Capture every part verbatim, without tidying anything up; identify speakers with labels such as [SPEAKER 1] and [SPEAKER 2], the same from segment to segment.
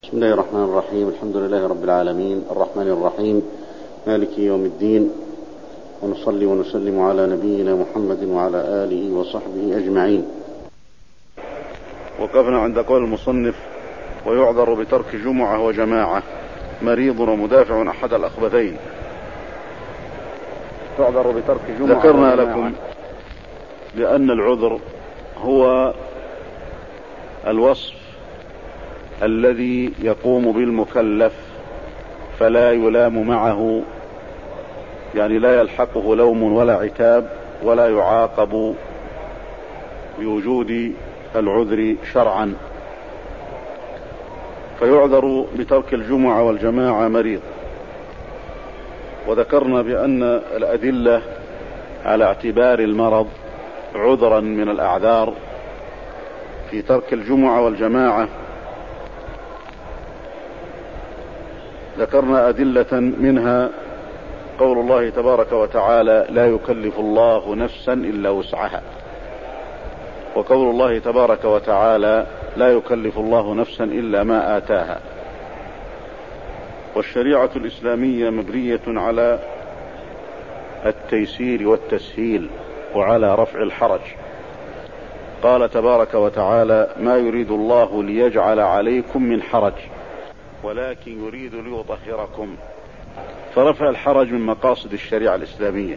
[SPEAKER 1] بسم الله الرحمن الرحيم. الحمد لله رب العالمين الرحمن الرحيم مالك يوم الدين، ونصلي ونسلم على نبينا محمد وعلى آله وصحبه أجمعين.
[SPEAKER 2] وقفنا عند قول المصنف: ويعذر بترك جمعة وجماعة مريض ومدافع أحد الأخبثين.
[SPEAKER 1] تعذر بترك جمعة.
[SPEAKER 2] ذكرنا لكم بأن العذر هو الوصف الذي يقوم بالمكلف فلا يلام معه، يعني لا يلحقه لوم ولا عتاب ولا يعاقب بوجود العذر شرعا. فيعذر بترك الجمعة والجماعة مريض. وذكرنا بأن الأدلة على اعتبار المرض عذرا من الأعذار في ترك الجمعة والجماعة. ذكرنا أدلة منها قول الله تبارك وتعالى: لا يكلف الله نفسا إلا وسعها. وقول الله تبارك وتعالى: لا يكلف الله نفسا إلا ما آتاها. والشريعة الإسلامية مبنية على التيسير والتسهيل وعلى رفع الحرج. قال تبارك وتعالى: ما يريد الله ليجعل عليكم من حرج ولكن يريد ليطهركم. فرفع الحرج من مقاصد الشريعة الإسلامية.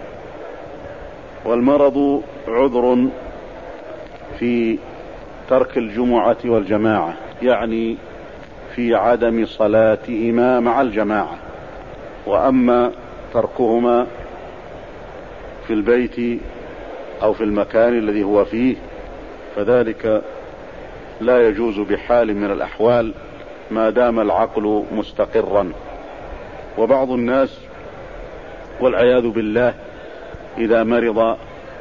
[SPEAKER 2] والمرض عذر في ترك الجمعة والجماعة، يعني في عدم صلاتهما مع الجماعة. وأما تركهما في البيت أو في المكان الذي هو فيه فذلك لا يجوز بحال من الأحوال ما دام العقل مستقرا. وبعض الناس والعياذ بالله إذا مرض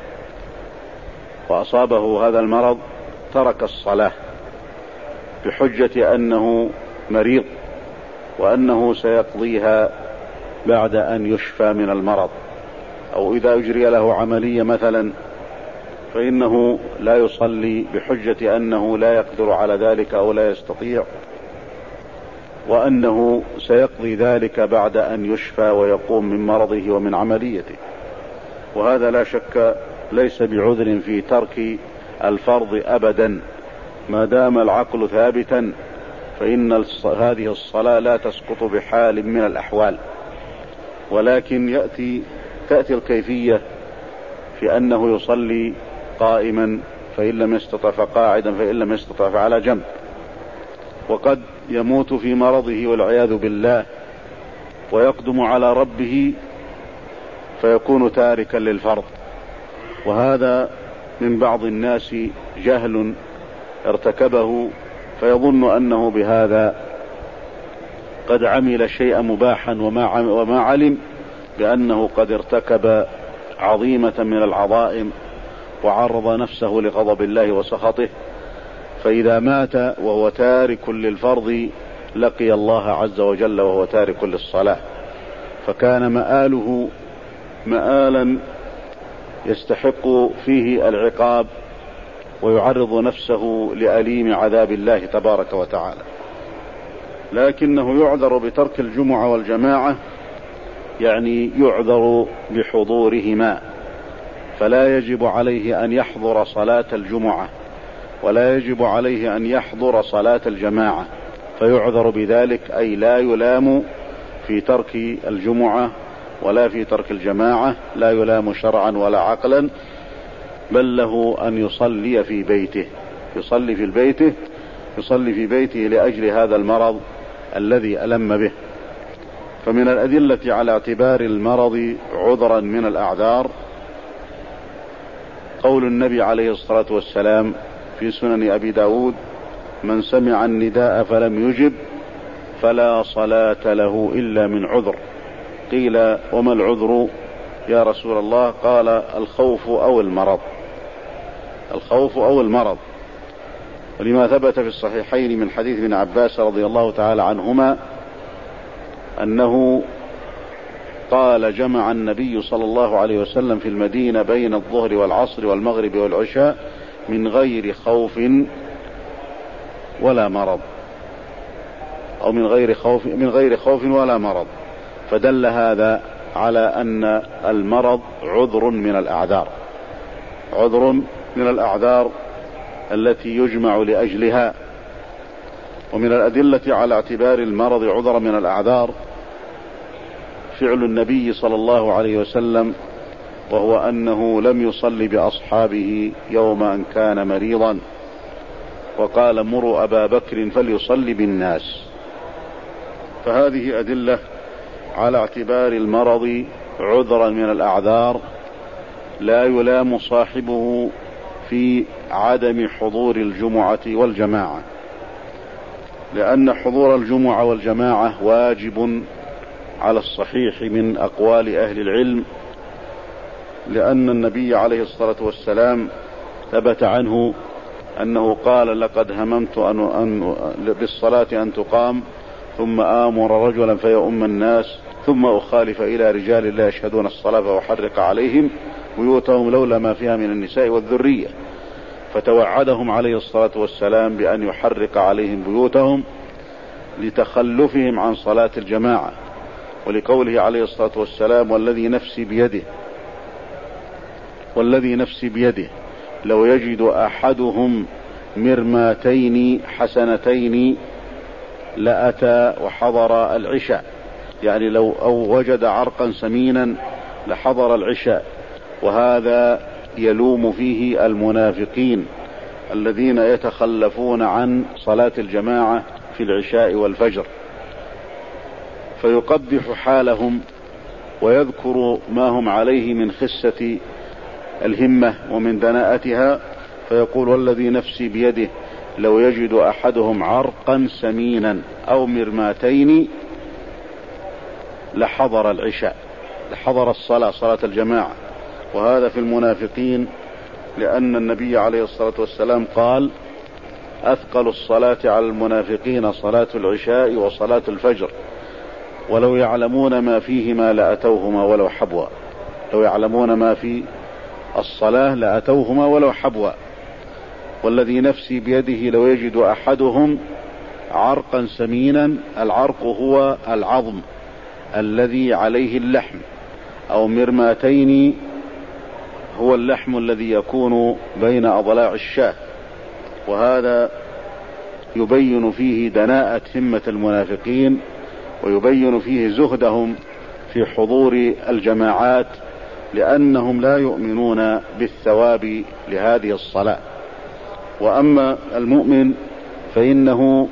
[SPEAKER 2] وأصابه هذا المرض ترك الصلاة بحجة أنه مريض وأنه سيقضيها بعد أن يشفى من المرض، أو إذا أجري له عملية مثلا فإنه لا يصلي بحجة أنه لا يقدر على ذلك أو لا يستطيع، وأنه سيقضي ذلك بعد أن يشفى ويقوم من مرضه ومن عمليته. وهذا لا شك ليس بعذر في ترك الفرض أبدا ما دام العقل ثابتا، فإن هذه الصلاة لا تسقط بحال من الأحوال. ولكن يأتي تأتي الكيفية في أنه يصلي قائما فإن لم يستطع فقاعدا فإن لم يستطع فعلى جنب. وقد يموت في مرضه والعياذ بالله ويقدم على ربه فيكون تاركا للفرض. وهذا من بعض الناس جهل ارتكبه فيظن أنه بهذا قد عمل شيئا مباحا وما علم بأنه قد ارتكب عظيمة من العظائم وعرض نفسه لغضب الله وسخطه. فإذا مات وهو تارك للفرض لقي الله عز وجل وهو تارك للصلاة، فكان مآله مآلا يستحق فيه العقاب ويعرض نفسه لأليم عذاب الله تبارك وتعالى. لكنه يعذر بترك الجمعة والجماعة، يعني يعذر بحضورهما، فلا يجب عليه أن يحضر صلاة الجمعة ولا يجب عليه أن يحضر صلاة الجماعة، فيعذر بذلك، أي لا يلام في ترك الجمعة ولا في ترك الجماعة، لا يلام شرعا ولا عقلا، بل له أن يصلي في بيته يصلي في بيته يصلي في بيته لأجل هذا المرض الذي ألم به. فمن الأدلة على اعتبار المرض عذرا من الأعذار قول النبي عليه الصلاة والسلام في سنن أبي داود: من سمع النداء فلم يجب فلا صلاة له إلا من عذر. قيل: وما العذر يا رسول الله؟ قال: الخوف أو المرض الخوف أو المرض. ولما ثبت في الصحيحين من حديث ابن عباس رضي الله تعالى عنهما أنه قال: جمع النبي صلى الله عليه وسلم في المدينة بين الظهر والعصر والمغرب والعشاء من غير خوف ولا مرض. أو من غير خوف من غير خوف ولا مرض. فدل هذا على أن المرض عذر من الأعذار، عذر من الأعذار التي يجمع لأجلها. ومن الأدلة على اعتبار المرض عذرا من الأعذار فعل النبي صلى الله عليه وسلم، وهو أنه لم يصلي بأصحابه يوم أن كان مريضا، وقال مروا أبا بكر فليصلي بالناس. فهذه أدلة على اعتبار المرض عذرا من الأعذار لا يلام صاحبه في عدم حضور الجمعة والجماعة، لأن حضور الجمعة والجماعة واجب على الصحيح من أقوال أهل العلم، لأن النبي عليه الصلاة والسلام ثبت عنه أنه قال لقد هممت أن أن بالصلاة أن تقام ثم آمر رجلا فيؤم الناس ثم أخالف إلى رجال لا يشهدون الصلاة وأحرق عليهم بيوتهم لولا ما فيها من النساء والذرية. فتوعدهم عليه الصلاة والسلام بأن يحرق عليهم بيوتهم لتخلفهم عن صلاة الجماعة، ولقوله عليه الصلاة والسلام والذي نفسي بيده والذي نفسي بيده لو يجد أحدهم مرماتين حسنتين لأتى وحضر العشاء، يعني لو أو وجد عرقا سمينا لحضر العشاء. وهذا يلوم فيه المنافقين الذين يتخلفون عن صلاة الجماعة في العشاء والفجر، فيقبح حالهم ويذكر ما هم عليه من خسة الهمة ومن دناءتها، فيقول والذي نفسي بيده لو يجد أحدهم عرقا سمينا أو مرماتين لحضر العشاء، لحضر الصلاة صلاة الجماعة. وهذا في المنافقين، لأن النبي عليه الصلاة والسلام قال أثقل الصلاة على المنافقين صلاة العشاء وصلاة الفجر ولو يعلمون ما فيهما لأتوهما ولو حبوا، لو يعلمون ما في الصلاة لأتوهما ولو حبوا. والذي نفسي بيده لو يجد أحدهم عرقا سمينا، العرق هو العظم الذي عليه اللحم، أو مرماتين هو اللحم الذي يكون بين أضلاع الشاة. وهذا يبين فيه دناءة همة المنافقين، ويبين فيه زهدهم في حضور الجماعات، لأنهم لا يؤمنون بالثواب لهذه الصلاة. وأما المؤمن فإنه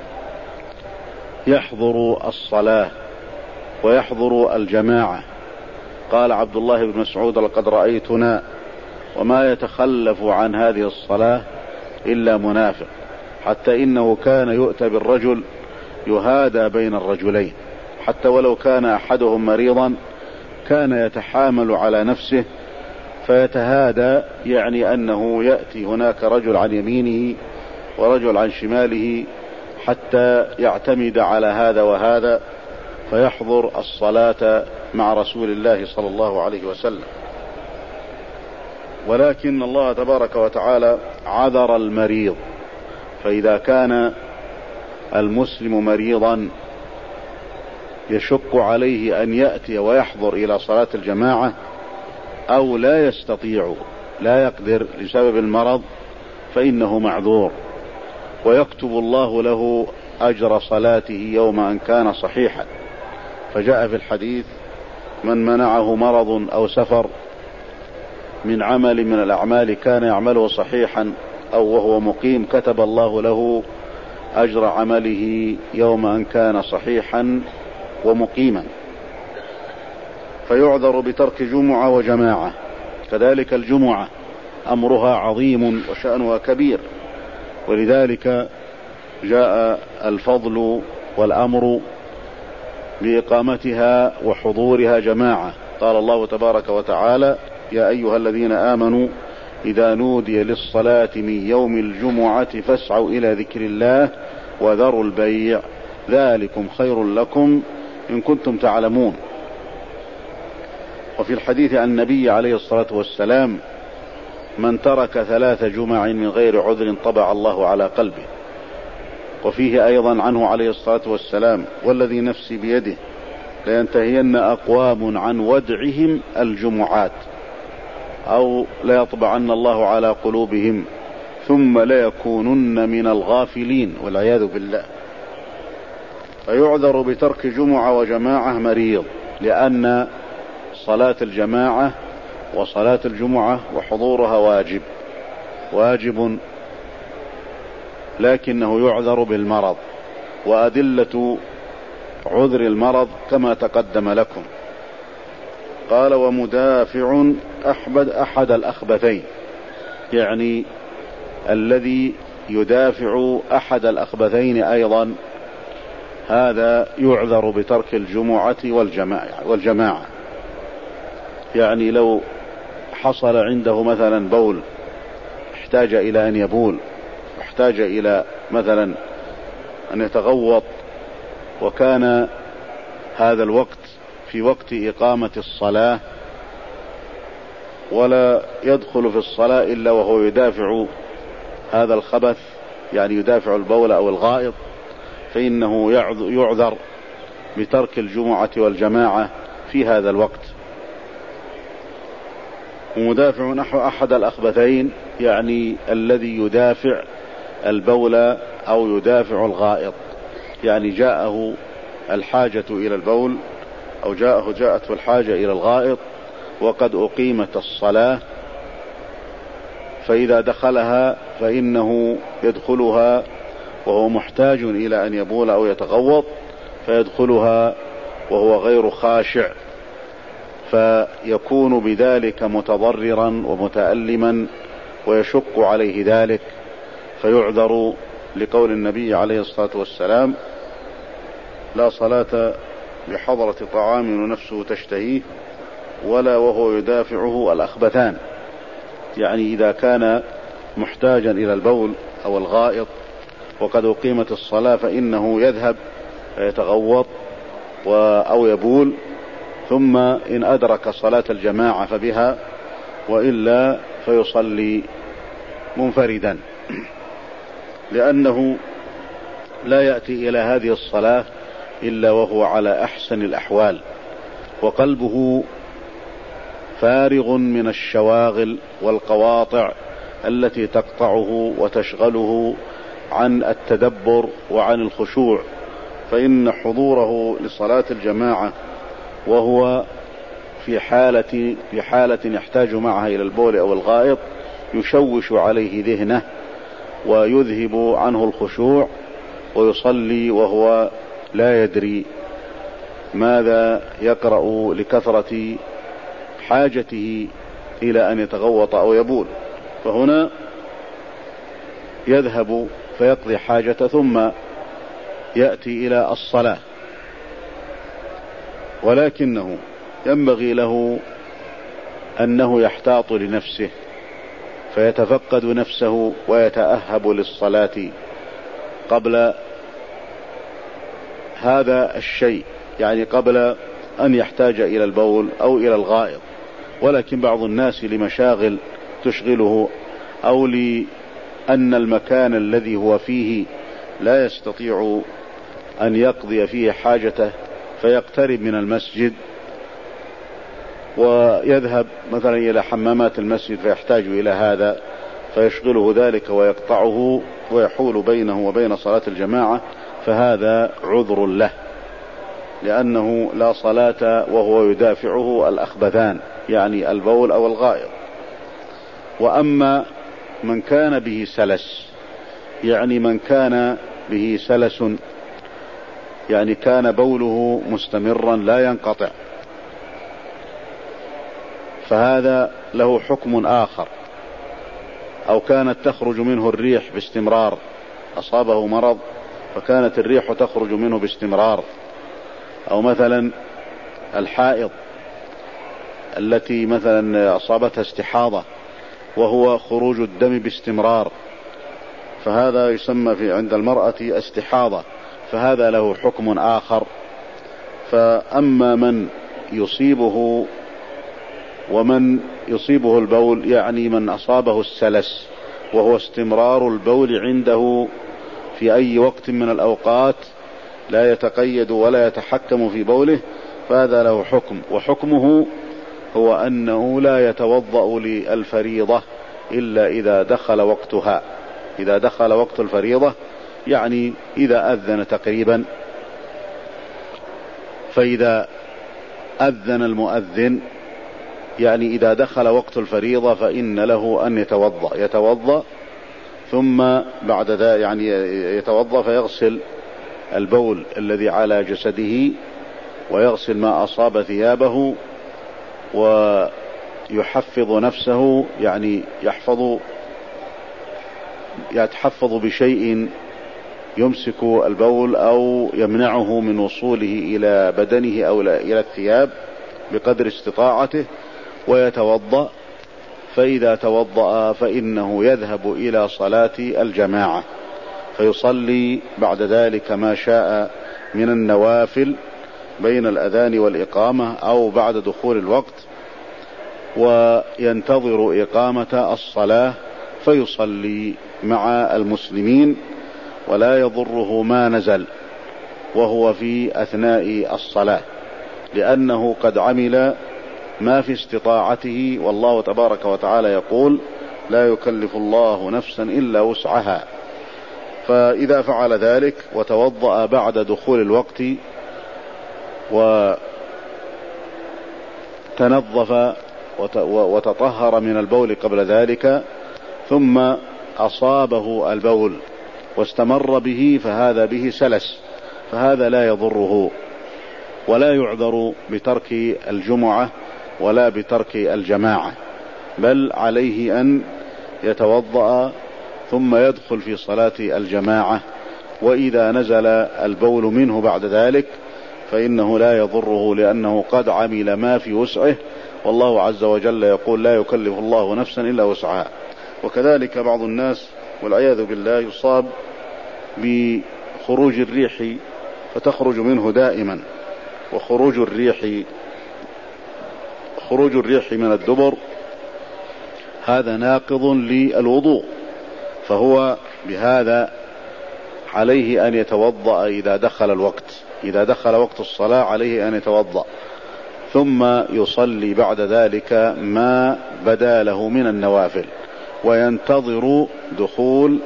[SPEAKER 2] يحضر الصلاة ويحضر الجماعة. قال عبد الله بن مسعود لقد رأيتنا وما يتخلف عن هذه الصلاة إلا منافق، حتى إنه كان يؤتى بالرجل يهادى بين الرجلين، حتى ولو كان أحدهم مريضا كان يتحامل على نفسه فيتهادى، يعني أنه يأتي هناك رجل عن يمينه ورجل عن شماله حتى يعتمد على هذا وهذا فيحضر الصلاة مع رسول الله صلى الله عليه وسلم. ولكن الله تبارك وتعالى عذر المريض، فإذا كان المسلم مريضا يشق عليه أن يأتي ويحضر إلى صلاة الجماعة أو لا يستطيع، لا يقدر لسبب المرض، فإنه معذور، ويكتب الله له أجر صلاته يوم أن كان صحيحا. فجاء في الحديث من منعه مرض أو سفر من عمل من الأعمال كان يعمله صحيحا أو وهو مقيم كتب الله له أجر عمله يوم أن كان صحيحا ومقيما، فيعذر بترك جمعة وجماعة. كذلك الجمعة أمرها عظيم وشأنها كبير، ولذلك جاء الفضل والأمر بإقامتها وحضورها جماعة. قال الله تبارك وتعالى يا أيها الذين آمنوا إذا نودي للصلاة من يوم الجمعة فاسعوا إلى ذكر الله وذروا البيع ذلكم خير لكم إن كنتم تعلمون. وفي الحديث عن النبي عليه الصلاة والسلام من ترك ثلاث جمع من غير عذر طبع الله على قلبه. وفيه أيضا عنه عليه الصلاة والسلام: والذي نفسي بيده لينتهين أقوام عن ودعهم الجمعات، أو ليطبعن الله على قلوبهم ثم ليكونن من الغافلين والعياذ بالله. فيعذر بترك جمعة وجماعة مريض، لأن صلاة الجماعة وصلاة الجمعة وحضورها واجب واجب لكنه يعذر بالمرض، وأدلة عذر المرض كما تقدم لكم. قال: ومدافع أحبد أحد الأخبثين، يعني الذي يدافع أحد الأخبثين أيضا هذا يعذر بترك الجمعة والجماعة, والجماعة يعني لو حصل عنده مثلا بول، احتاج إلى أن يبول، احتاج إلى مثلا أن يتغوط، وكان هذا الوقت في وقت إقامة الصلاة، ولا يدخل في الصلاة إلا وهو يدافع هذا الخبث، يعني يدافع البول أو الغائط، فإنه يعذر بترك الجمعة والجماعة في هذا الوقت. ومدافع نحو أحد الأخبثين يعني الذي يدافع البول أو يدافع الغائط، يعني جاءه الحاجة إلى البول أو جاءه جاءته الحاجة إلى الغائط وقد أقيمت الصلاة، فإذا دخلها فإنه يدخلها وهو محتاج إلى أن يبول أو يتغوط، فيدخلها وهو غير خاشع، فيكون بذلك متضررا ومتألما ويشق عليه ذلك، فيعذر لقول النبي عليه الصلاة والسلام: لا صلاة بحضرة طعام ونفسه تشتهيه ولا وهو يدافعه الأخبثان، يعني إذا كان محتاجا إلى البول أو الغائط وقد أقيمت الصلاة فإنه يذهب يتغوط أو يبول، ثم إن أدرك صلاة الجماعة فبها، وإلا فيصلي منفردا، لأنه لا يأتي إلى هذه الصلاة إلا وهو على أحسن الأحوال، وقلبه فارغ من الشواغل والقواطع التي تقطعه وتشغله عن التدبر وعن الخشوع، فإن حضوره لصلاة الجماعة وهو في حالة, في حالة يحتاج معها إلى البول أو الغائط يشوش عليه ذهنه ويذهب عنه الخشوع، ويصلي وهو لا يدري ماذا يقرأ لكثرة حاجته إلى أن يتغوط أو يبول. فهنا يذهب فيقضي حاجته ثم يأتي إلى الصلاة، ولكنه ينبغي له أنه يحتاط لنفسه فيتفقد نفسه ويتأهب للصلاة قبل هذا الشيء، يعني قبل أن يحتاج إلى البول أو إلى الغائط. ولكن بعض الناس لمشاغل تشغله أو لأن المكان الذي هو فيه لا يستطيع أن يقضي فيه حاجته فيقترب من المسجد ويذهب مثلا إلى حمامات المسجد فيحتاج إلى هذا، فيشغله ذلك ويقطعه ويحول بينه وبين صلاة الجماعة، فهذا عذر له، لأنه لا صلاة وهو يدافعه الأخبثان، يعني البول أو الغائط. وأما من كان به سلس، يعني من كان به سلس، يعني كان بوله مستمرا لا ينقطع، فهذا له حكم آخر. أو كانت تخرج منه الريح باستمرار، أصابه مرض فكانت الريح تخرج منه باستمرار. أو مثلا الحائض التي مثلا أصابتها استحاضة وهو خروج الدم باستمرار، فهذا يسمى في عند المرأة استحاضة، فهذا له حكم آخر. فأما من يصيبه ومن يصيبه البول، يعني من أصابه السلس وهو استمرار البول عنده في أي وقت من الأوقات لا يتقيد ولا يتحكم في بوله، فهذا له حكم، وحكمه هو أنه لا يتوضأ للفريضة إلا إذا دخل وقتها. إذا دخل وقت الفريضة يعني إذا أذن تقريبا، فإذا أذن المؤذن يعني إذا دخل وقت الفريضة فإن له أن يتوضأ يتوضأ ثم بعد ذلك يعني يتوضأ فيغسل البول الذي على جسده ويغسل ما أصاب ثيابه ويحفظ نفسه، يعني يحفظ يتحفظ بشيء يمسك البول أو يمنعه من وصوله إلى بدنه أو إلى الثياب بقدر استطاعته، ويتوضأ. فإذا توضأ فإنه يذهب إلى صلاة الجماعة فيصلي بعد ذلك ما شاء من النوافل بين الأذان والإقامة أو بعد دخول الوقت، وينتظر إقامة الصلاة فيصلي مع المسلمين ولا يضره ما نزل وهو في أثناء الصلاة، لأنه قد عمل ما في استطاعته، والله تبارك وتعالى يقول لا يكلف الله نفسا إلا وسعها. فإذا فعل ذلك وتوضأ بعد دخول الوقت وتنظف وتطهر من البول قبل ذلك ثم أصابه البول واستمر به فهذا به سلس، فهذا لا يضره ولا يعذر بترك الجمعة ولا بترك الجماعة، بل عليه أن يتوضأ ثم يدخل في صلاة الجماعة، وإذا نزل البول منه بعد ذلك فإنه لا يضره لأنه قد عمل ما في وسعه، والله عز وجل يقول لا يكلف الله نفسا إلا وسعها. وكذلك بعض الناس والعياذ بالله يصاب بخروج الريح فتخرج منه دائما، وخروج الريح خروج الريح من الدبر هذا ناقض للوضوء، فهو بهذا عليه أن يتوضأ إذا دخل الوقت إذا دخل وقت الصلاة عليه أن يتوضأ ثم يصلي بعد ذلك ما بدا له من النوافل، وينتظر دخول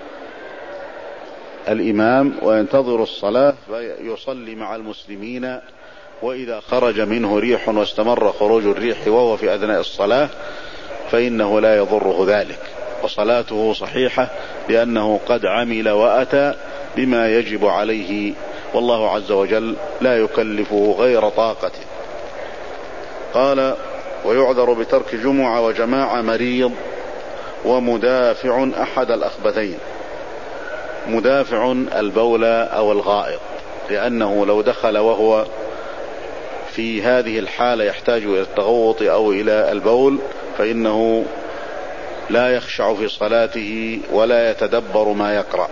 [SPEAKER 2] الإمام وينتظر الصلاة فيصلي مع المسلمين. وإذا خرج منه ريح واستمر خروج الريح وهو في أثناء الصلاة فإنه لا يضره ذلك، وصلاته صحيحة لأنه قد عمل وأتى بما يجب عليه، والله عز وجل لا يكلفه غير طاقته. قال ويعذر بترك جمعة وجماعة مريض ومدافع أحد الأخبثين. مدافع البول أو الغائط، لأنه لو دخل وهو في هذه الحالة يحتاج إلى التغوط أو إلى البول فإنه لا يخشع في صلاته ولا يتدبر ما يقرأ.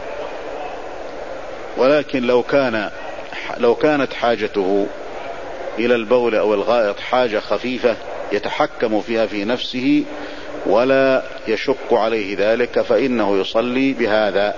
[SPEAKER 2] ولكن لو كان لو كانت حاجته إلى البول أو الغائط حاجة خفيفة يتحكم فيها في نفسه ولا يشق عليه ذلك فإنه يصلي بهذا،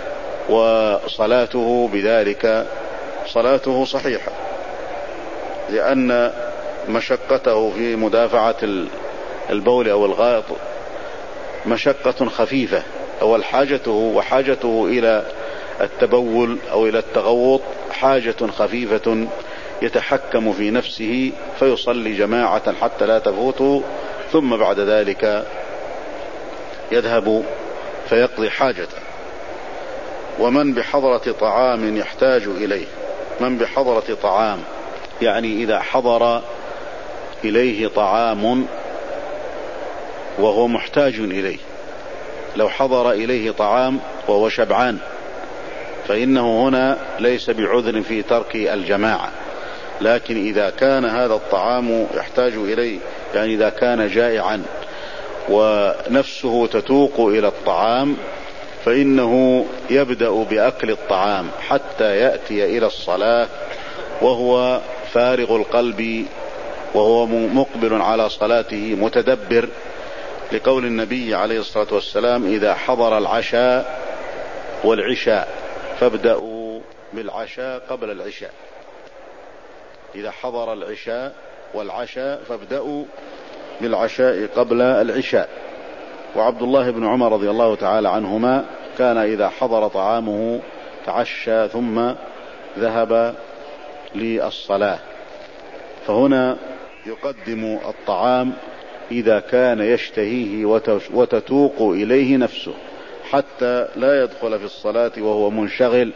[SPEAKER 2] وصلاته بذلك صلاته صحيحة، لأن مشقته في مدافعة البول أو الغائط مشقة خفيفة، أو حاجته وحاجته إلى التبول أو إلى التغوط حاجة خفيفة يتحكم في نفسه فيصلي جماعة حتى لا تفوته، ثم بعد ذلك يذهب فيقضي حاجته. ومن بحضرة طعام يحتاج إليه، من بحضرة طعام يعني إذا حضر إليه طعام وهو محتاج إليه، لو حضر إليه طعام وهو شبعان فإنه هنا ليس بعذر في ترك الجماعة، لكن إذا كان هذا الطعام يحتاج إليه يعني إذا كان جائعا ونفسه تتوق إلى الطعام فإنه يبدأ بأكل الطعام حتى يأتي إلى الصلاة وهو فارغ القلب وهو مقبل على صلاته متدبر، لقول النبي عليه الصلاة والسلام إذا حضر العشاء والعشاء فابدأوا بالعشاء قبل العشاء. إذا حضر العشاء والعشاء فابدأوا بالعشاء قبل العشاء. وعبد الله بن عمر رضي الله تعالى عنهما كان إذا حضر طعامه تعشى ثم ذهب للصلاة. فهنا يقدم الطعام إذا كان يشتهيه وتتوق إليه نفسه حتى لا يدخل في الصلاة وهو منشغل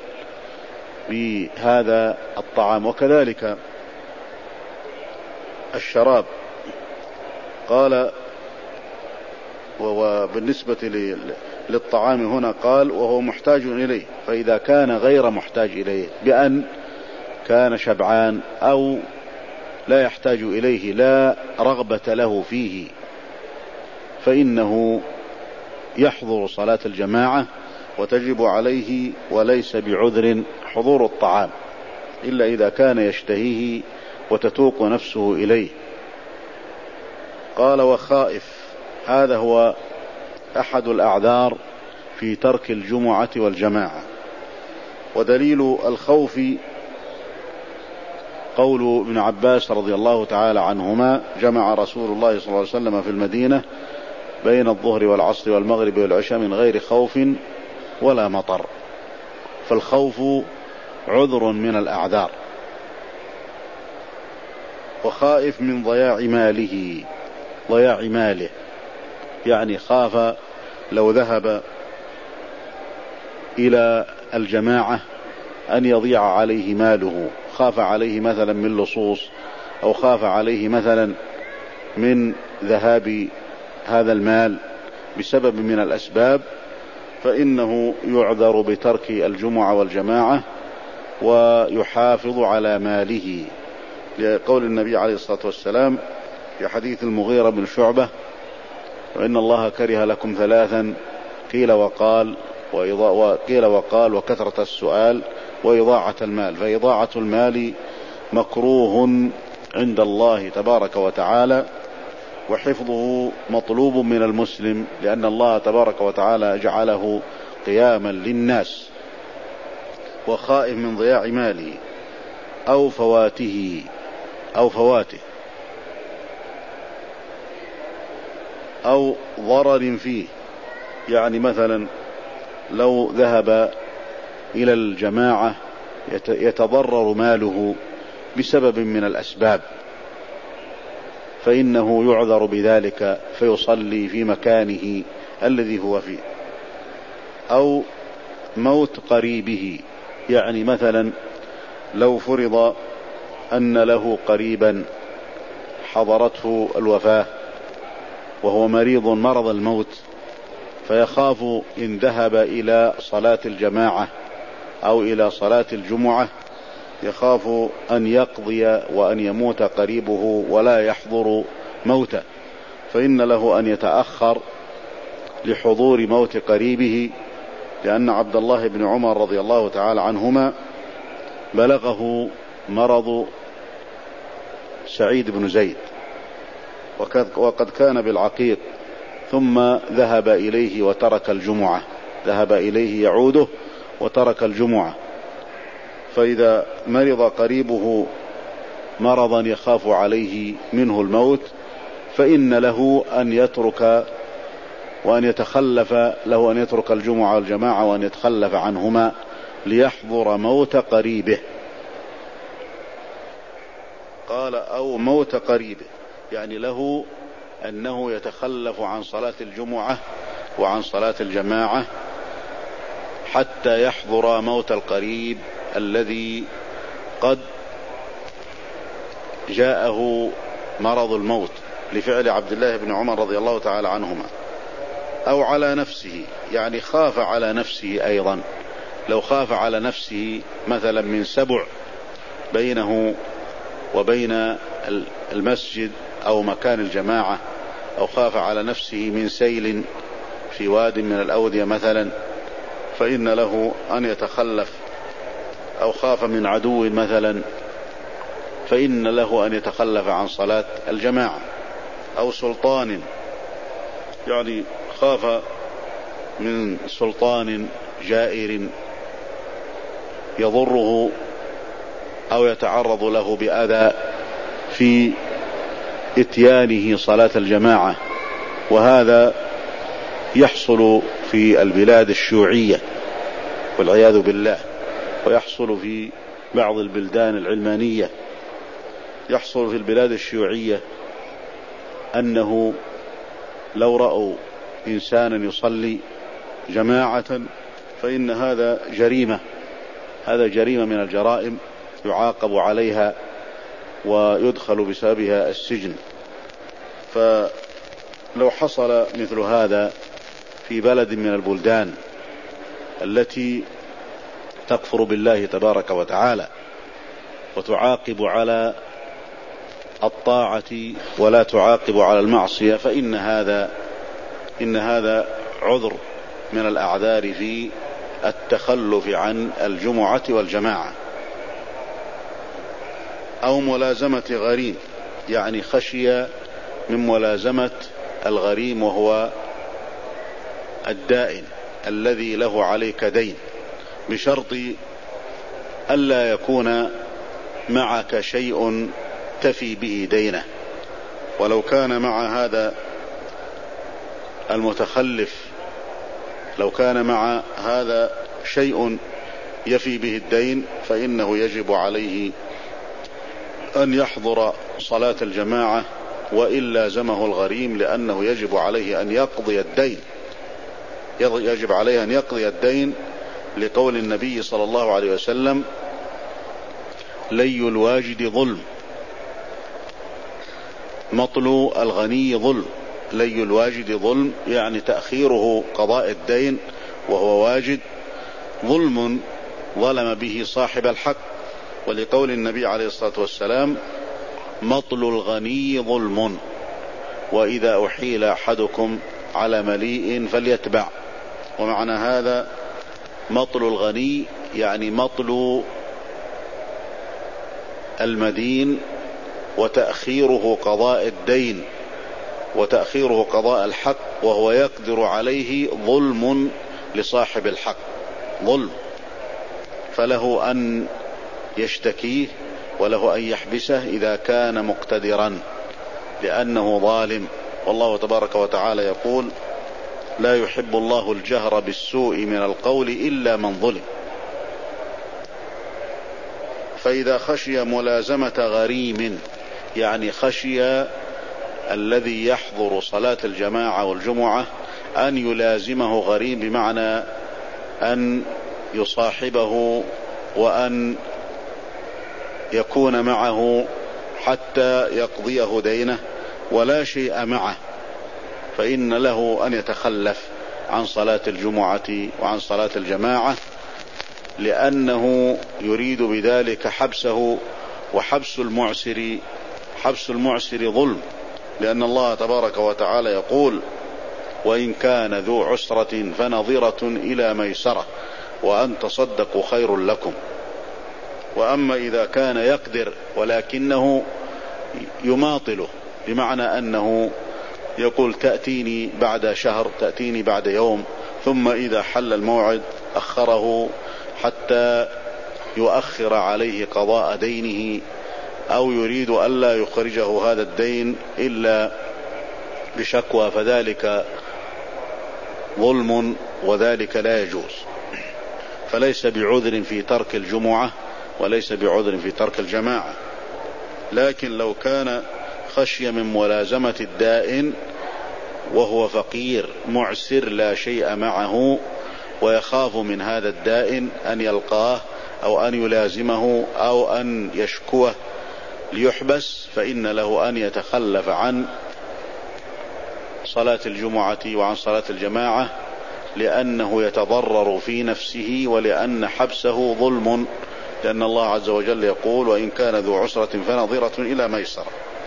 [SPEAKER 2] بهذا الطعام. وكذلك الشراب قال، وبالنسبة للطعام هنا قال وهو محتاج إليه، فإذا كان غير محتاج إليه بأن كان شبعان أو لا يحتاج إليه لا رغبة له فيه فإنه يحضر صلاة الجماعة وتجب عليه وليس بعذر حضور الطعام إلا إذا كان يشتهيه وتتوق نفسه إليه. قال وخائف، هذا هو أحد الأعذار في ترك الجمعة والجماعة. ودليل الخوف قول ابن عباس رضي الله تعالى عنهما: جمع رسول الله صلى الله عليه وسلم في المدينة بين الظهر والعصر والمغرب والعشاء من غير خوف ولا مطر. فالخوف عذر من الأعذار. وخائف من ضياع ماله، ضياع ماله يعني خاف لو ذهب إلى الجماعة أن يضيع عليه ماله، خاف عليه مثلا من لصوص أو خاف عليه مثلا من ذهاب هذا المال بسبب من الأسباب، فإنه يعذر بترك الجمعة والجماعة ويحافظ على ماله، لقول النبي عليه الصلاة والسلام في حديث المغيرة بن شعبة: وإن الله كره لكم ثلاثا قيل وقال وقيل وقال وكثرة السؤال وإضاعة المال. فإضاعة المال مكروه عند الله تبارك وتعالى، وحفظه مطلوب من المسلم، لأن الله تبارك وتعالى جعله قياما للناس. وخائف من ضياع ماله أو فواته أو فواته أو ضرر فيه، يعني مثلا لو ذهب إلى الجماعة يتضرر ماله بسبب من الأسباب فإنه يعذر بذلك فيصلي في مكانه الذي هو فيه. أو موت قريبه، يعني مثلا لو فرض أن له قريبا حضرته الوفاة وهو مريض مرض الموت، فيخاف إن ذهب إلى صلاة الجماعة أو إلى صلاة الجمعة يخاف أن يقضي وأن يموت قريبه ولا يحضر موته، فإن له أن يتأخر لحضور موت قريبه، لأن عبد الله بن عمر رضي الله تعالى عنهما بلغه مرض سعيد بن زيد وقد كان بالعقيق، ثم ذهب إليه وترك الجمعة، ذهب إليه يعوده وترك الجمعة. فإذا مرض قريبه مرضا يخاف عليه منه الموت فإن له أن يترك وأن يتخلف له أن يترك الجمعة والجماعة وأن يتخلف عنهما ليحضر موت قريبه. قال أو موت قريبه، يعني له أنه يتخلف عن صلاة الجمعة وعن صلاة الجماعة حتى يحضر موت القريب الذي قد جاءه مرض الموت لفعل عبد الله بن عمر رضي الله تعالى عنهما. أو على نفسه، يعني خاف على نفسه أيضا، لو خاف على نفسه مثلا من سبع بينه وبين المسجد أو مكان الجماعة، أو خاف على نفسه من سيل في واد من الأودية مثلا، فإن له أن يتخلف. أو خاف من عدو مثلا فإن له أن يتخلف عن صلاة الجماعة. أو سلطان، يعني خاف من سلطان جائر يضره أو يتعرض له بأذى في إتيانه صلاة الجماعة، وهذا يحصل في البلاد الشيوعية والعياذ بالله، ويحصل في بعض البلدان العلمانية. يحصل في البلاد الشيوعية أنه لو رأوا إنسانا يصلي جماعة فإن هذا جريمة، هذا جريمة من الجرائم يعاقب عليها ويدخل بسببها السجن. فلو حصل مثل هذا في بلد من البلدان التي تكفر بالله تبارك وتعالى وتعاقب على الطاعة ولا تعاقب على المعصية، فإن هذا إن هذا عذر من الأعذار في التخلف عن الجمعة والجماعة. أو ملازمة غريم، يعني خشية من ملازمة الغريم وهو الدائن الذي له عليك دين، بشرط ألا يكون معك شيء تفي به دينه. ولو كان مع هذا المتخلف لو كان مع هذا شيء يفي به الدين فإنه يجب عليه أن يحضر صلاة الجماعة وإن لازمه الغريم، لأنه يجب عليه أن يقضي الدين يجب عليه أن يقضي الدين لقول النبي صلى الله عليه وسلم: لي الواجد ظلم، مطل الغني ظلم. لي الواجد ظلم يعني تأخيره قضاء الدين وهو واجد ظلم ظلم به صاحب الحق، ولقول النبي عليه الصلاة والسلام: مطل الغني ظلم، وإذا أحيل أحدكم على مليء فليتبع. ومعنى هذا مطل الغني يعني مطل المدين وتأخيره قضاء الدين وتأخيره قضاء الحق، وهو يقدر عليه ظلم لصاحب الحق، ظلم، فله أن يشتكيه وله أن يحبسه إذا كان مقتدرا، لأنه ظالم. والله تبارك وتعالى يقول: لا يحب الله الجهر بالسوء من القول إلا من ظلم. فإذا خشي ملازمة غريم يعني خشي الذي يحضر صلاة الجماعة والجمعة أن يلازمه غريم، بمعنى أن يصاحبه وأن يكون معه حتى يقضيه دينه ولا شيء معه، فإن له أن يتخلف عن صلاة الجمعة وعن صلاة الجماعة، لأنه يريد بذلك حبسه. وحبس المعسر حبس المعسر ظلم، لأن الله تبارك وتعالى يقول: وإن كان ذو عسرة فنظرة إلى ميسرة وأن تصدقوا خير لكم. وأما إذا كان يقدر ولكنه يماطله، بمعنى أنه يقول: تأتيني بعد شهر، تأتيني بعد يوم، ثم إذا حل الموعد أخره حتى يؤخر عليه قضاء دينه، أو يريد ألا يخرجه هذا الدين إلا بشكوى، فذلك ظلم وذلك لا يجوز. فليس بعذر في ترك الجمعة وليس بعذر في ترك الجماعة. لكن لو كان خشية من ملازمة الدائن وهو فقير معسر لا شيء معه، ويخاف من هذا الدائن أن يلقاه أو أن يلازمه أو أن يشكوه ليحبس، فإن له أن يتخلف عن صلاة الجمعة وعن صلاة الجماعة، لأنه يتضرر في نفسه ولأن حبسه ظلم، لأن الله عز وجل يقول: وإن كان ذو عسرة فنظرة إلى ميسرة.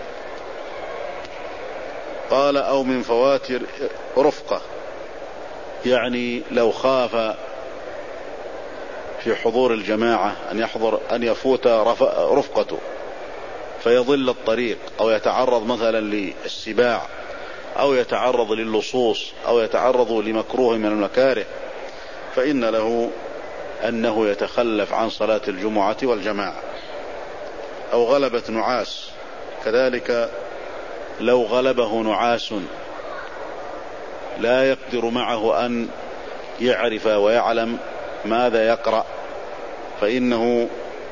[SPEAKER 2] قال: أو من فوات رفقة، يعني لو خاف في حضور الجماعة أن يحضر أن يفوت رفقته فيضل الطريق، أو يتعرض مثلا للسباع، أو يتعرض للصوص، أو يتعرض لمكروه من المكاره، فإن له أنه يتخلف عن صلاة الجمعة والجماعة. أو غلبة نعاس، كذلك لو غلبه نعاس لا يقدر معه أن يعرف ويعلم ماذا يقرأ، فإنه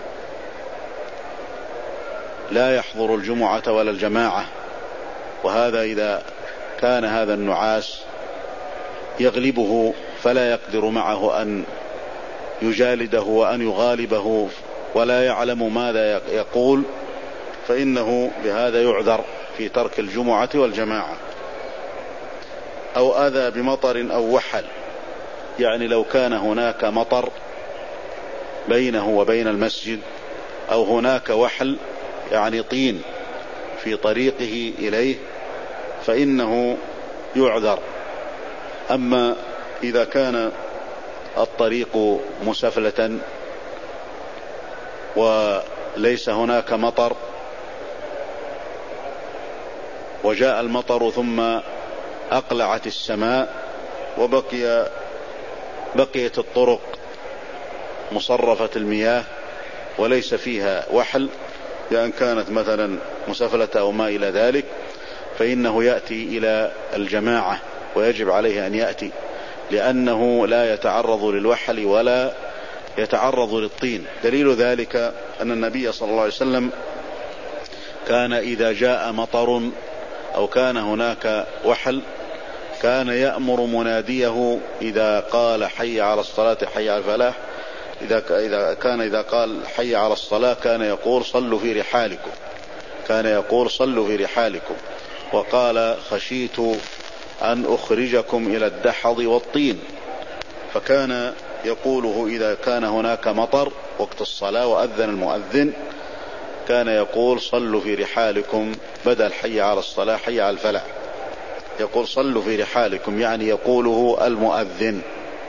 [SPEAKER 2] لا يحضر الجمعة ولا الجماعة. وهذا إذا كان هذا النعاس يغلبه فلا يقدر معه أن يجالده وأن يغالبه ولا يعلم ماذا يقول، فإنه بهذا يعذر في ترك الجمعة والجماعة. أو أذى بمطر أو وحل، يعني لو كان هناك مطر بينه وبين المسجد أو هناك وحل يعني طين في طريقه إليه فإنه يعذر. أما إذا كان الطريق مسفلة وليس هناك مطر وجاء المطر ثم أقلعت السماء وبقي بقيت الطرق مصرفة المياه وليس فيها وحل، لأن كانت مثلا مسفلة أو ما إلى ذلك، فإنه يأتي إلى الجماعة ويجب عليه أن يأتي، لأنه لا يتعرض للوحل ولا يتعرض للطين. دليل ذلك أن النبي صلى الله عليه وسلم كان إذا جاء مطر أو كان هناك وحل كان يأمر مناديه إذا قال حي على الصلاة حي على الفلاح، إذا إذا كان إذا قال حي على الصلاة كان يقول صلوا في رحالكم، كان يقول صلوا في رحالكم. وقال خشيت أن أخرجكم إلى الدحض والطين، فكان يقوله إذا كان هناك مطر وقت الصلاة وأذن المؤذن كان يقول صلوا في رحالكم بدل حي على الصلاة حي على الفلاح، يقول صلوا في رحالكم يعني يقوله المؤذن.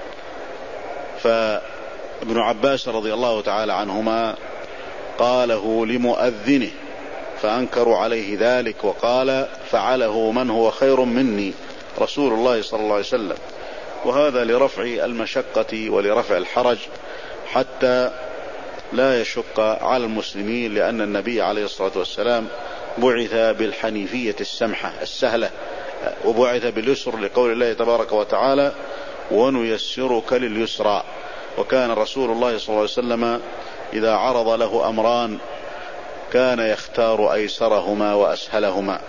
[SPEAKER 2] فابن عباس رضي الله تعالى عنهما قاله لمؤذنه فأنكروا عليه ذلك وقال فعله من هو خير مني رسول الله صلى الله عليه وسلم. وهذا لرفع المشقة ولرفع الحرج حتى لا يشق على المسلمين، لأن النبي عليه الصلاة والسلام بعث بالحنيفية السمحة السهلة وبعث باليسر لقول الله تبارك وتعالى ونيسرك لليسرى. وكان رسول الله صلى الله عليه وسلم إذا عرض له أمران كان يختار أيسرهما وأسهلهما.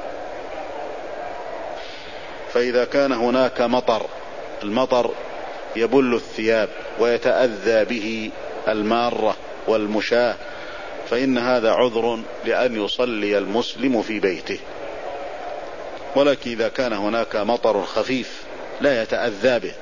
[SPEAKER 2] فإذا كان هناك مطر، المطر يبل الثياب ويتأذى به المارة والمشاة، فإن هذا عذر لأن يصلي المسلم في بيته. ولكن إذا كان هناك مطر خفيف لا يتأذى به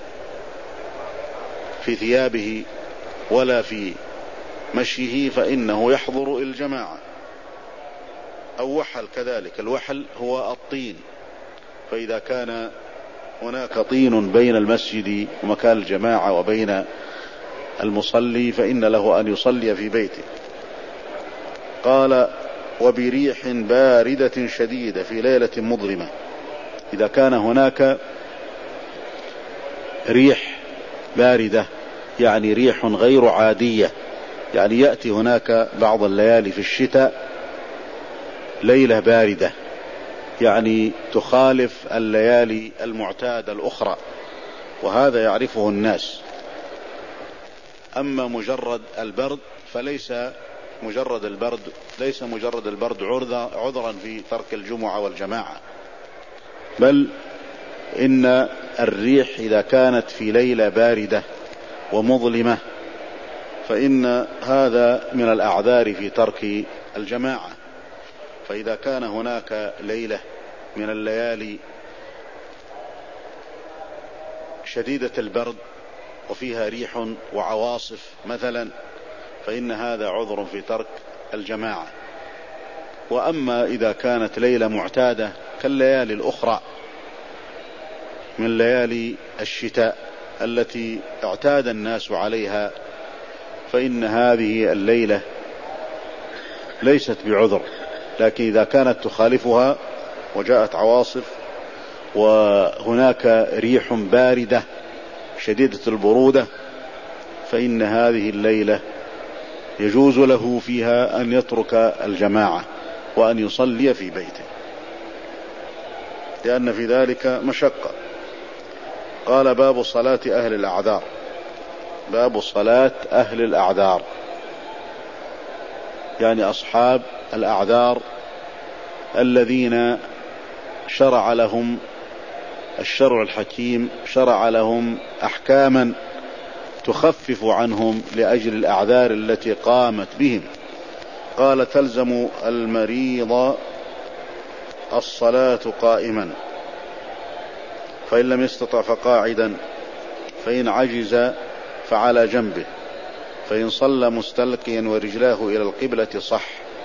[SPEAKER 2] في ثيابه ولا في مشيه فإنه يحضر الجماعة. أو وحل كذلك، الوحل هو الطين، فإذا كان هناك طين بين المسجد ومكان الجماعة وبين المصلي فإن له أن يصلي في بيته. قال وبريح باردة شديدة في ليلة مظلمة، إذا كان هناك ريح باردة يعني ريح غير عادية، يعني يأتي هناك بعض الليالي في الشتاء ليلة باردة يعني تخالف الليالي المعتادة الأخرى، وهذا يعرفه الناس. أما مجرد البرد فليس مجرد البرد ليس مجرد البرد عذرا في ترك الجمعة والجماعة، بل إن الريح إذا كانت في ليلة باردة ومظلمة فإن هذا من الأعذار في ترك الجماعة. فإذا كان هناك ليلة من الليالي شديدة البرد وفيها ريح وعواصف مثلا فإن هذا عذر في ترك الجماعة. وأما إذا كانت ليلة معتادة كالليالي الأخرى من ليالي الشتاء التي اعتاد الناس عليها فإن هذه الليلة ليست بعذر. لكن إذا كانت تخالفها وجاءت عواصف وهناك ريح باردة شديدة البرودة فإن هذه الليلة يجوز له فيها أن يترك الجماعة وأن يصلي في بيته، لأن في ذلك مشقة. قال باب صلاة أهل الأعذار. باب صلاة أهل الأعذار يعني أصحاب الأعذار الذين شرع لهم الشرع الحكيم، شرع لهم أحكاما تخفف عنهم لأجل الأعذار التي قامت بهم. قال تلزم المريض الصلاة قائما، فإن لم يستطع فقاعدا، فإن عجز فعلى جنبه، فإن صلى مستلقيا ورجلاه إلى القبلة صح.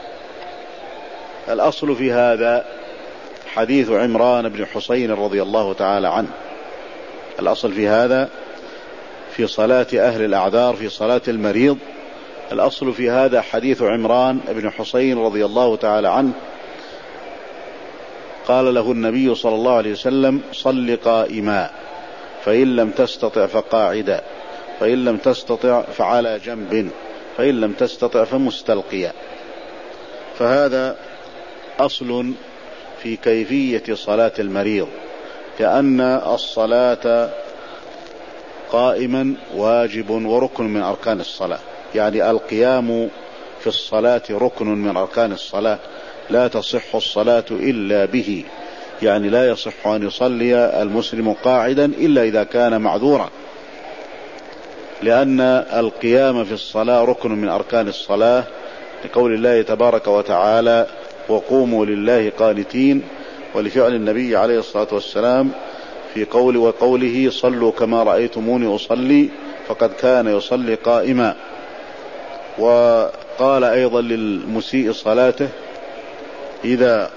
[SPEAKER 2] الأصل في هذا حديث عمران بن حسين رضي الله تعالى عنه. الأصل في هذا في صلاة أهل الأعذار، في صلاة المريض، الأصل في هذا حديث عمران بن حسين رضي الله تعالى عنه. قال له النبي صلى الله عليه وسلم صل قائما، فإن لم تستطع فقاعدا، فإن لم تستطع فعلى جنب، فإن لم تستطع فمستلقيا. فهذا أصل في كيفية صلاة المريض، كأن الصلاة قائما واجب وركن من أركان الصلاة، يعني القيام في الصلاة ركن من أركان الصلاة، لا تصح الصلاة إلا به، يعني لا يصح أن يصلي المسلم قاعدا إلا إذا كان معذورا، لأن القيام في الصلاة ركن من أركان الصلاة، لقول الله تبارك وتعالى وقوموا لله قانتين، ولفعل النبي عليه الصلاة والسلام في قول وقوله صلوا كما رأيتموني أصلي، فقد كان يصلي قائما. وقال أيضا للمسيء صلاته إذا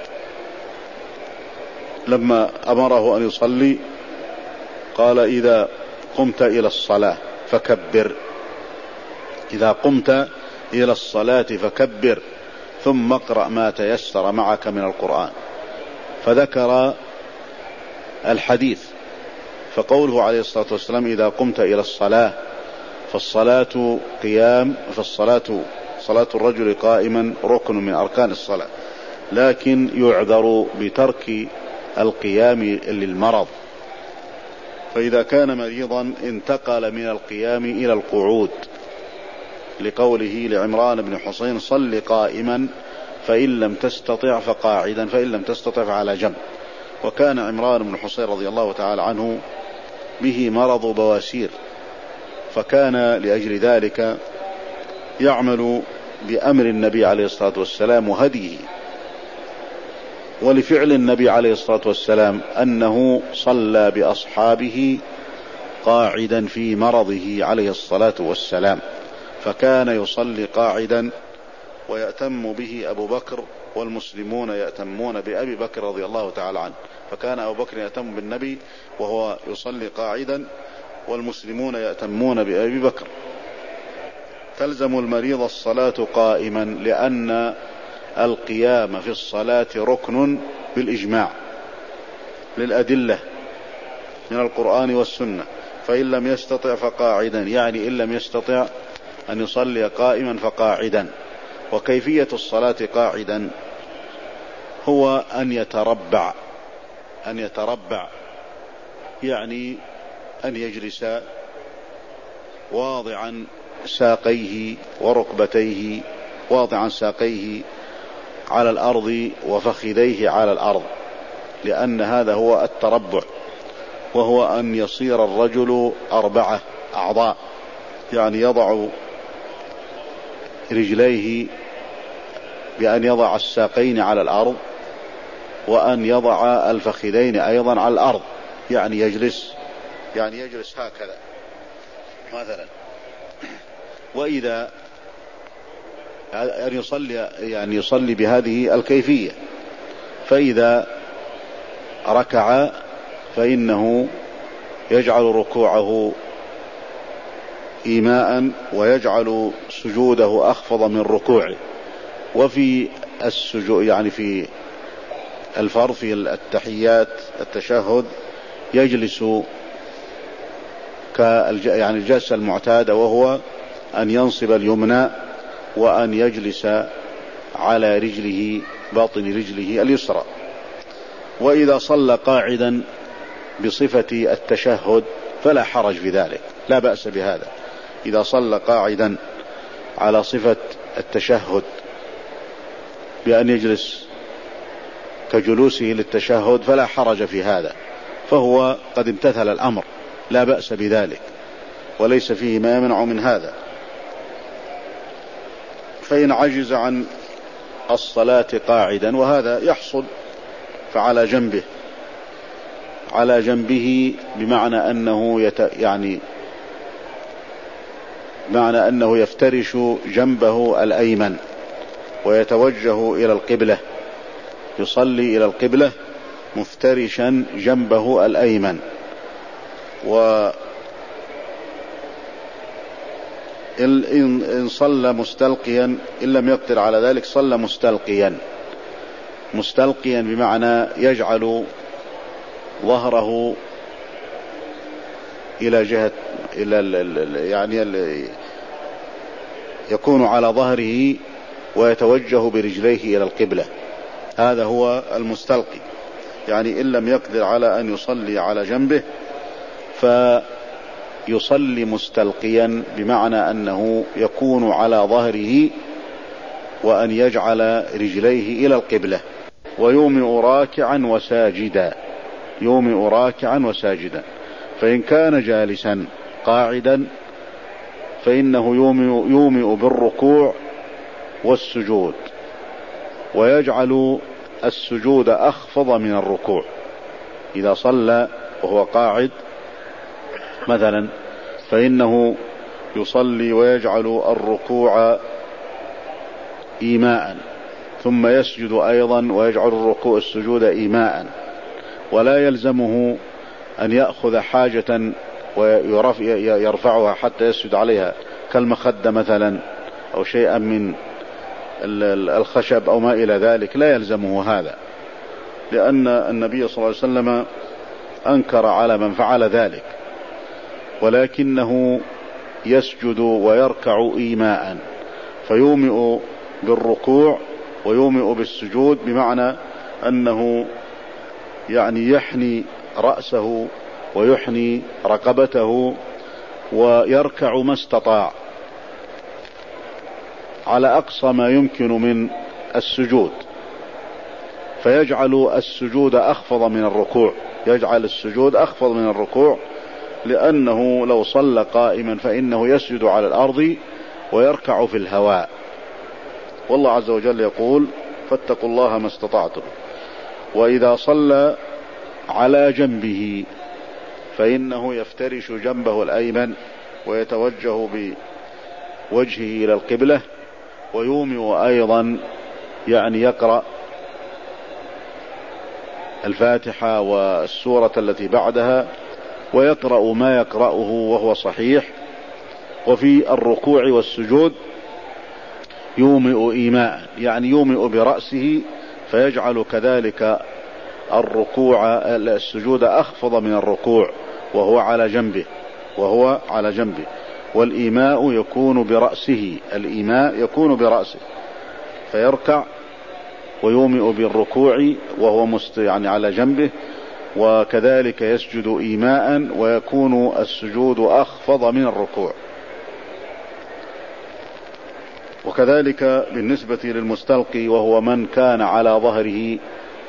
[SPEAKER 2] لما أمره أن يصلي قال إذا قمت إلى الصلاة فكبر، إذا قمت إلى الصلاة فكبر، ثم اقرأ ما تيسر معك من القرآن. فذكر الحديث، فقوله عليه الصلاة والسلام إذا قمت إلى الصلاة، فالصلاة قيام، فالصلاة صلاة الرجل قائما ركن من أركان الصلاة، لكن يعذر بترك القيام للمرض. فإذا كان مريضا انتقل من القيام إلى القعود، لقوله لعمران بن حسين صل قائما فإن لم تستطع فقاعدا، فإن لم تستطع فعلى جنب. وكان عمران بن حسين رضي الله تعالى عنه به مرض بواسير، فكان لأجل ذلك يعمل بأمر النبي عليه الصلاة والسلام وهديه، ولفعل النبي عليه الصلاة والسلام أنه صلى بأصحابه قاعدا في مرضه عليه الصلاة والسلام، فكان يصلي قاعدا ويأتم به أبو بكر، والمسلمون يأتمون بأبي بكر رضي الله تعالى عنه. فكان أبو بكر يأتم بالنبي وهو يصلي قاعدا، والمسلمون يأتمون بأبي بكر. تلزم المريض الصلاة قائما، لأن القيام في الصلاة ركن بالإجماع للأدلة من القرآن والسنة. فإن لم يستطع فقاعدا، يعني إن لم يستطع أن يصلي قائما فقاعدا. وكيفية الصلاة قاعدا هو أن يتربع، أن يتربع يعني أن يجلس واضعا ساقيه وركبتيه، واضعا ساقيه على الأرض وفخذيه على الأرض، لأن هذا هو التربع، وهو أن يصير الرجل أربعة أعضاء، يعني يضع رجليه بأن يضع الساقين على الأرض، وأن يضع الفخذين أيضا على الأرض، يعني يجلس يعني يجلس هكذا مثلا. وإذا أن يصلي يعني يصلي بهذه الكيفية، فإذا ركع فإنه يجعل ركوعه إيماء، ويجعل سجوده أخفض من ركوعه. وفي السجود يعني في الفرض في التحيات التشهد يجلس يعني الجلسة المعتادة، وهو أن ينصب اليمنى وأن يجلس على رجله باطن رجله اليسرى. وإذا صلى قاعدا بصفة التشهد فلا حرج في ذلك، لا بأس بهذا. إذا صلى قاعدا على صفة التشهد بأن يجلس كجلوسه للتشهد فلا حرج في هذا، فهو قد امتثل الأمر، لا بأس بذلك، وليس فيه ما يمنع من هذا. فإن عجز عن الصلاة قاعدا، وهذا يحصل، فعلى جنبه، على جنبه بمعنى أنه يت يعني بمعنى أنه يفترش جنبه الأيمن ويتوجه إلى القبلة، يصلي إلى القبلة مفترشا جنبه الأيمن. وإن إن صلى مستلقيا، إن لم يقدر على ذلك صلى مستلقيا. مستلقيا بمعنى يجعل ظهره إلى جهة إلى يعني يكون على ظهره ويتوجه برجليه إلى القبلة، هذا هو المستلقي. يعني إن لم يقدر على أن يصلي على جنبه فيصلي مستلقيا، بمعنى أنه يكون على ظهره وأن يجعل رجليه إلى القبلة. ويومئ راكعا وساجدا، يومئ راكعا وساجدا. فإن كان جالسا قاعدا فإنه يومئ, يومئ بالركوع والسجود، ويجعل السجود أخفض من الركوع. إذا صلى وهو قاعد مثلا فإنه يصلي ويجعل الركوع إيماء، ثم يسجد أيضا ويجعل الركوع السجود إيماء، ولا يلزمه أن يأخذ حاجة ويرفعها حتى يسجد عليها كالمخدة مثلا أو شيئا من الخشب أو ما إلى ذلك، لا يلزمه هذا، لأن النبي صلى الله عليه وسلم أنكر على من فعل ذلك، ولكنه يسجد ويركع إيماء، فيومئ بالركوع ويومئ بالسجود، بمعنى أنه يعني يحني رأسه ويحني رقبته ويركع ما استطاع على أقصى ما يمكن من السجود، فيجعل السجود أخفض من الركوع، يجعل السجود أخفض من الركوع، لأنه لو صلى قائما فإنه يسجد على الأرض ويركع في الهواء. والله عز وجل يقول: فاتقوا الله ما استطعتم. وإذا صلى على جنبه فإنه يفترش جنبه الأيمن ويتوجه بوجهه إلى القبلة، ويومئ أيضا يعني يقرأ الفاتحة والسورة التي بعدها، ويقرأ ما يقرأه وهو صحيح. وفي الركوع والسجود يومئ إيماء، يعني يومئ برأسه، فيجعل كذلك الركوع السجود أخفض من الركوع وهو على جنبه وهو على جنبه والإيماء يكون برأسه، الإيماء يكون برأسه، فيركع ويومئ بالركوع وهو مست يعني على جنبه، وكذلك يسجد إيماء ويكون السجود أخفض من الركوع. وكذلك بالنسبة للمستلقي، وهو من كان على ظهره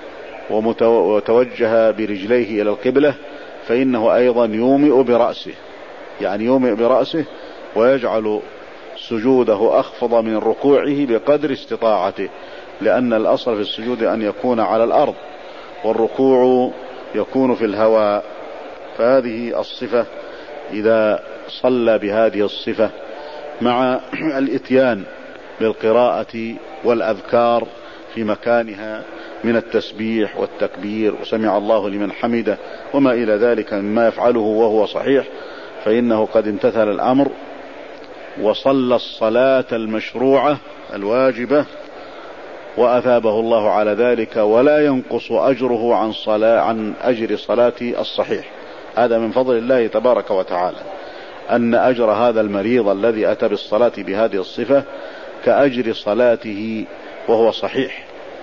[SPEAKER 2] وتوجه برجليه إلى القبلة، فإنه أيضا يومئ برأسه، يعني يومئ برأسه ويجعل سجوده أخفض من ركوعه بقدر استطاعته، لأن الأصل في السجود أن يكون على الأرض والركوع يكون في الهواء. فهذه الصفة إذا صلى بهذه الصفة مع الإتيان بالقراءة والأذكار في مكانها من التسبيح والتكبير وسمع الله لمن حمده وما إلى ذلك مما يفعله وهو صحيح، فإنه قد امتثل الأمر وصلى الصلاة المشروعة الواجبة وأثابه الله على ذلك، ولا ينقص أجره عن صلاة عن أجر صلاة الصحيح. هذا من فضل الله تبارك وتعالى. أن أجر هذا المريض الذي أتى بالصلاة بهذه الصفة كأجر صلاته وهو صحيح.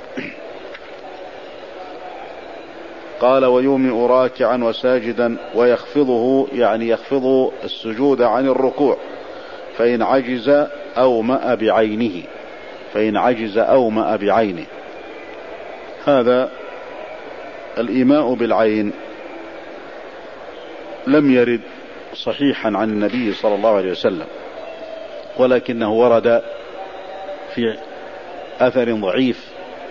[SPEAKER 2] قال ويومئ راكعا وساجدا ويخفضه، يعني يخفض السجود عن الركوع، فإن عجز أومأ بعينه، فإن عجز أومأ بعينه. هذا الإيماء بالعين لم يرد صحيحا عن النبي صلى الله عليه وسلم، ولكنه ورد في أثر ضعيف.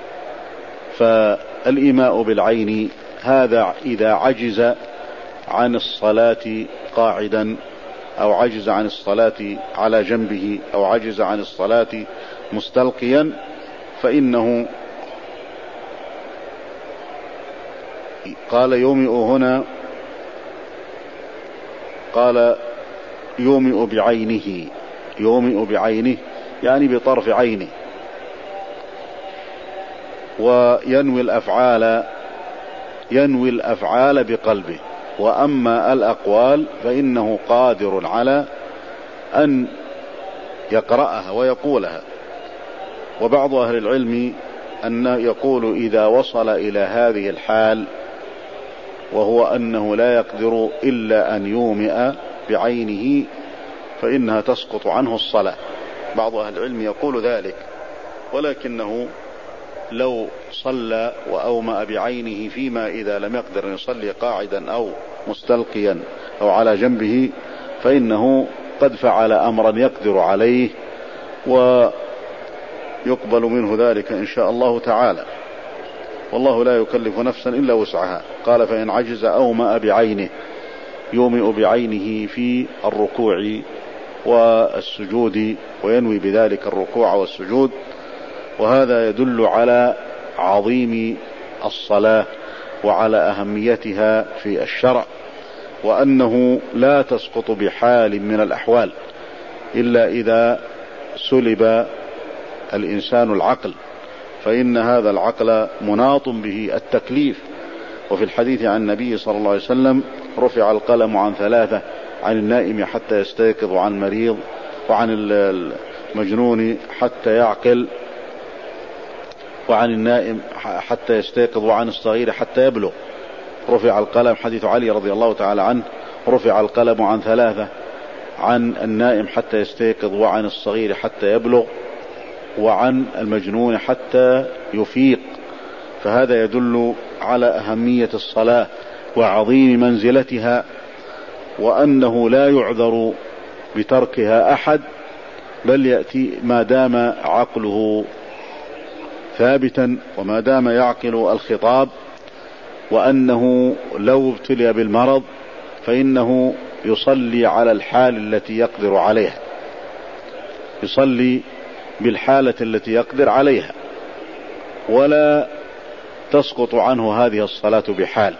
[SPEAKER 2] فالإيماء بالعين هذا إذا عجز عن الصلاة قاعدا، أو عجز عن الصلاة على جنبه، أو عجز عن الصلاة مستلقيا، فإنه قال يومئ هنا، قال يومئ بعينه، يومئ بعينه يعني بطرف عينه، وينوي الأفعال، ينوي الأفعال بقلبه. وأما الأقوال فإنه قادر على أن يقرأها ويقولها. وبعض أهل العلم أن يقول إذا وصل إلى هذه الحال وهو أنه لا يقدر إلا أن يومئ بعينه فإنها تسقط عنه الصلاة. بعض أهل العلم يقول ذلك، ولكنه لو صلى وأومأ بعينه فيما إذا لم يقدر أن يصلي قاعدا أو مستلقيا أو على جنبه فإنه قد فعل أمرا يقدر عليه ويقبل منه ذلك إن شاء الله تعالى، والله لا يكلف نفسا إلا وسعها. قال فإن عجز أومأ بعينه، يومئ بعينه في الركوع والسجود، وينوي بذلك الركوع والسجود. وهذا يدل على عظيم الصلاة وعلى أهميتها في الشرع، وأنه لا تسقط بحال من الأحوال إلا إذا سلب الإنسان العقل، فإن هذا العقل مناط به التكليف. وفي الحديث عن النبي صلى الله عليه وسلم رفع القلم عن ثلاثة: عن النائم حتى يستيقظ، وعن المريض، وعن المجنون حتى يعقل، وعن النائم حتى يستيقظ، وعن الصغير حتى يبلغ. رفع القلم، حديث علي رضي الله تعالى عنه، رفع القلم عن ثلاثة: عن النائم حتى يستيقظ، وعن الصغير حتى يبلغ، وعن المجنون حتى يفيق. فهذا يدل على أهمية الصلاة وعظيم منزلتها، وأنه لا يعذر بتركها أحد، بل يأتي ما دام عقله ثابتا وما دام يعقل الخطاب، وأنه لو ابتلي بالمرض فإنه يصلي على الحال التي يقدر عليها، يصلي بالحالة التي يقدر عليها، ولا تسقط عنه هذه الصلاة بحال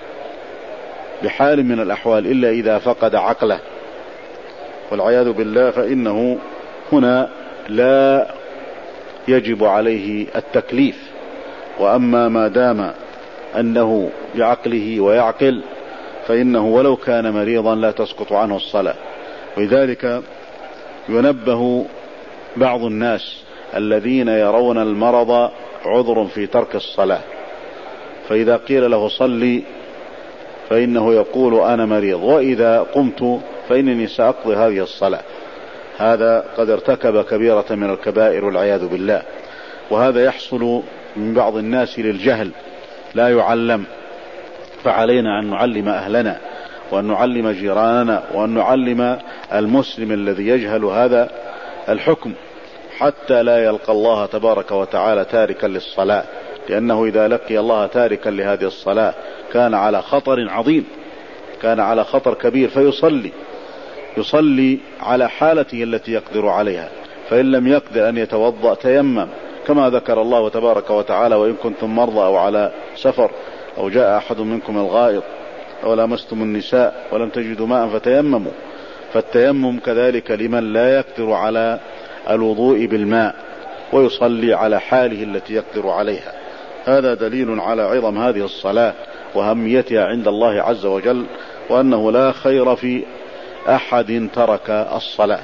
[SPEAKER 2] بحال من الأحوال إلا إذا فقد عقله والعياذ بالله، فإنه هنا لا يجب عليه التكليف. وأما ما دام أنه بعقله ويعقل فإنه ولو كان مريضا لا تسقط عنه الصلاة. ولذلك ينبه بعض الناس الذين يرون المرض عذر في ترك الصلاة، فإذا قيل له صلي فإنه يقول أنا مريض، وإذا قمت فإنني سأقضي هذه الصلاة. هذا قد ارتكب كبيرة من الكبائر والعياذ بالله. وهذا يحصل من بعض الناس للجهل، لا يعلم. فعلينا أن نعلم أهلنا، وأن نعلم جيراننا، وأن نعلم المسلم الذي يجهل هذا الحكم، حتى لا يلقى الله تبارك وتعالى تاركا للصلاة، لأنه إذا لقي الله تاركا لهذه الصلاة كان على خطر عظيم، كان على خطر كبير. فيصلي يصلي على حالته التي يقدر عليها، فإن لم يقدر أن يتوضأ تيمم، كما ذكر الله تبارك وتعالى: وإن كنتم مرضى أو على سفر أو جاء أحد منكم الغائط أو لامستم النساء ولم تجدوا ماء فتيمموا. فالتيمم كذلك لمن لا يقدر على الوضوء بالماء، ويصلي على حاله التي يقدر عليها. هذا دليل على عظم هذه الصلاة وأهميتها عند الله عز وجل، وأنه لا خير في أحد ترك الصلاة.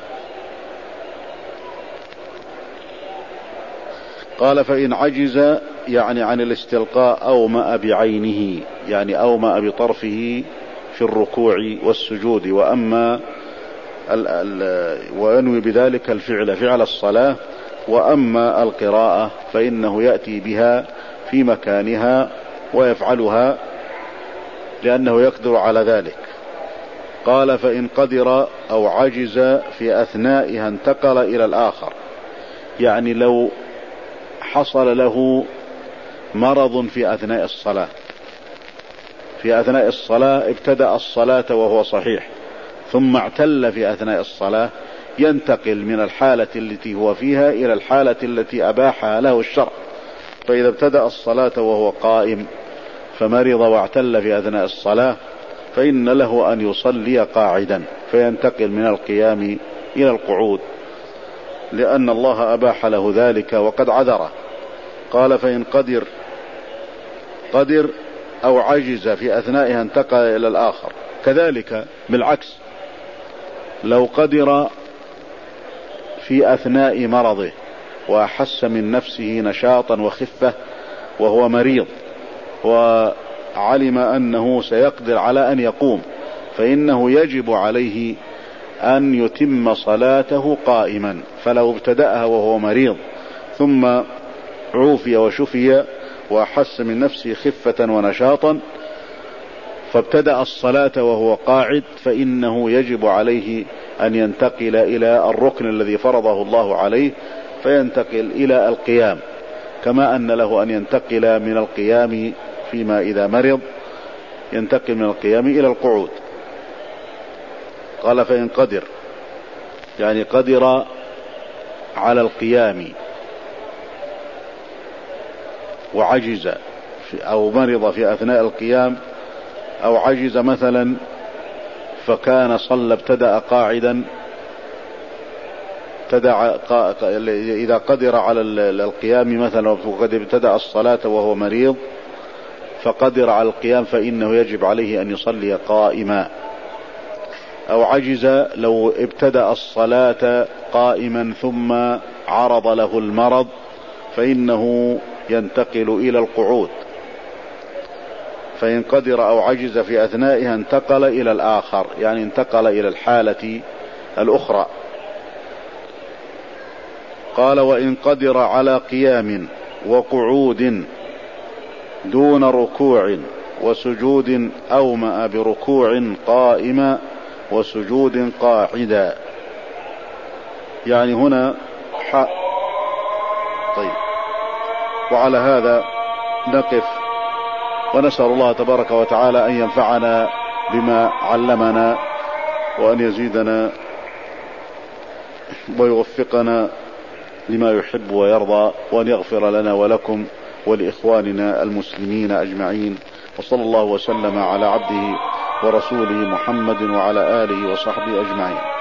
[SPEAKER 2] قال فإن عجز يعني عن الاستلقاء أومأ بعينه، يعني أومأ بطرفه في الركوع والسجود، وأما ال ال وينوي بذلك الفعل فعل الصلاة، وأما القراءة فإنه يأتي بها في مكانها ويفعلها لأنه يقدر على ذلك. قال فإن قدر أو عجز في أثنائها انتقل إلى الآخر، يعني لو حصل له مرض في أثناء الصلاة، في أثناء الصلاة ابتدأ الصلاة وهو صحيح ثم اعتل في أثناء الصلاة، ينتقل من الحالة التي هو فيها إلى الحالة التي أباحها له الشرع. فإذا ابتدأ الصلاة وهو قائم فمرض واعتل في أثناء الصلاة فإن له أن يصلي قاعدا، فينتقل من القيام إلى القعود لأن الله أباح له ذلك وقد عذره. قال فإن قدر قدر أو عجز في أثنائها انتقل إلى الآخر. كذلك بالعكس، لو قدر في أثناء مرضه وأحس من نفسه نشاطا وخفة وهو مريض وعلم أنه سيقدر على أن يقوم، فإنه يجب عليه أن يتم صلاته قائما. فلو ابتدأها وهو مريض ثم عوفي وشفي وأحس من نفسه خفة ونشاطا فابتدأ الصلاة وهو قاعد، فإنه يجب عليه أن ينتقل إلى الركن الذي فرضه الله عليه، فينتقل إلى القيام، كما أن له أن ينتقل من القيام فيما إذا مرض ينتقل من القيام إلى القعود. قال فإن قدر يعني قدر على القيام وعجز أو مرض في أثناء القيام، أو عجز مثلا فكان صلى ابتدأ قاعدا، ابتدأ إذا قدر على القيام مثلا وقد ابتدأ الصلاة وهو مريض فقدر على القيام فإنه يجب عليه أن يصلي قائما. أو عجز لو ابتدأ الصلاة قائما ثم عرض له المرض فإنه ينتقل إلى القعود. فإن قدر أو عجز في أثنائها انتقل إلى الآخر، يعني انتقل إلى الحالة الأخرى. قال وإن قدر على قيام وقعود دون ركوع وسجود أومأ بركوع قائما وسجود قاعدا. يعني هنا ح... طيب، وعلى هذا نقف، ونسأل الله تبارك وتعالى أن ينفعنا بما علمنا وأن يزيدنا ويوفقنا لما يحب ويرضى، وأن يغفر لنا ولكم ولإخواننا المسلمين أجمعين. وصلى الله وسلم على عبده ورسوله محمد وعلى آله وصحبه أجمعين.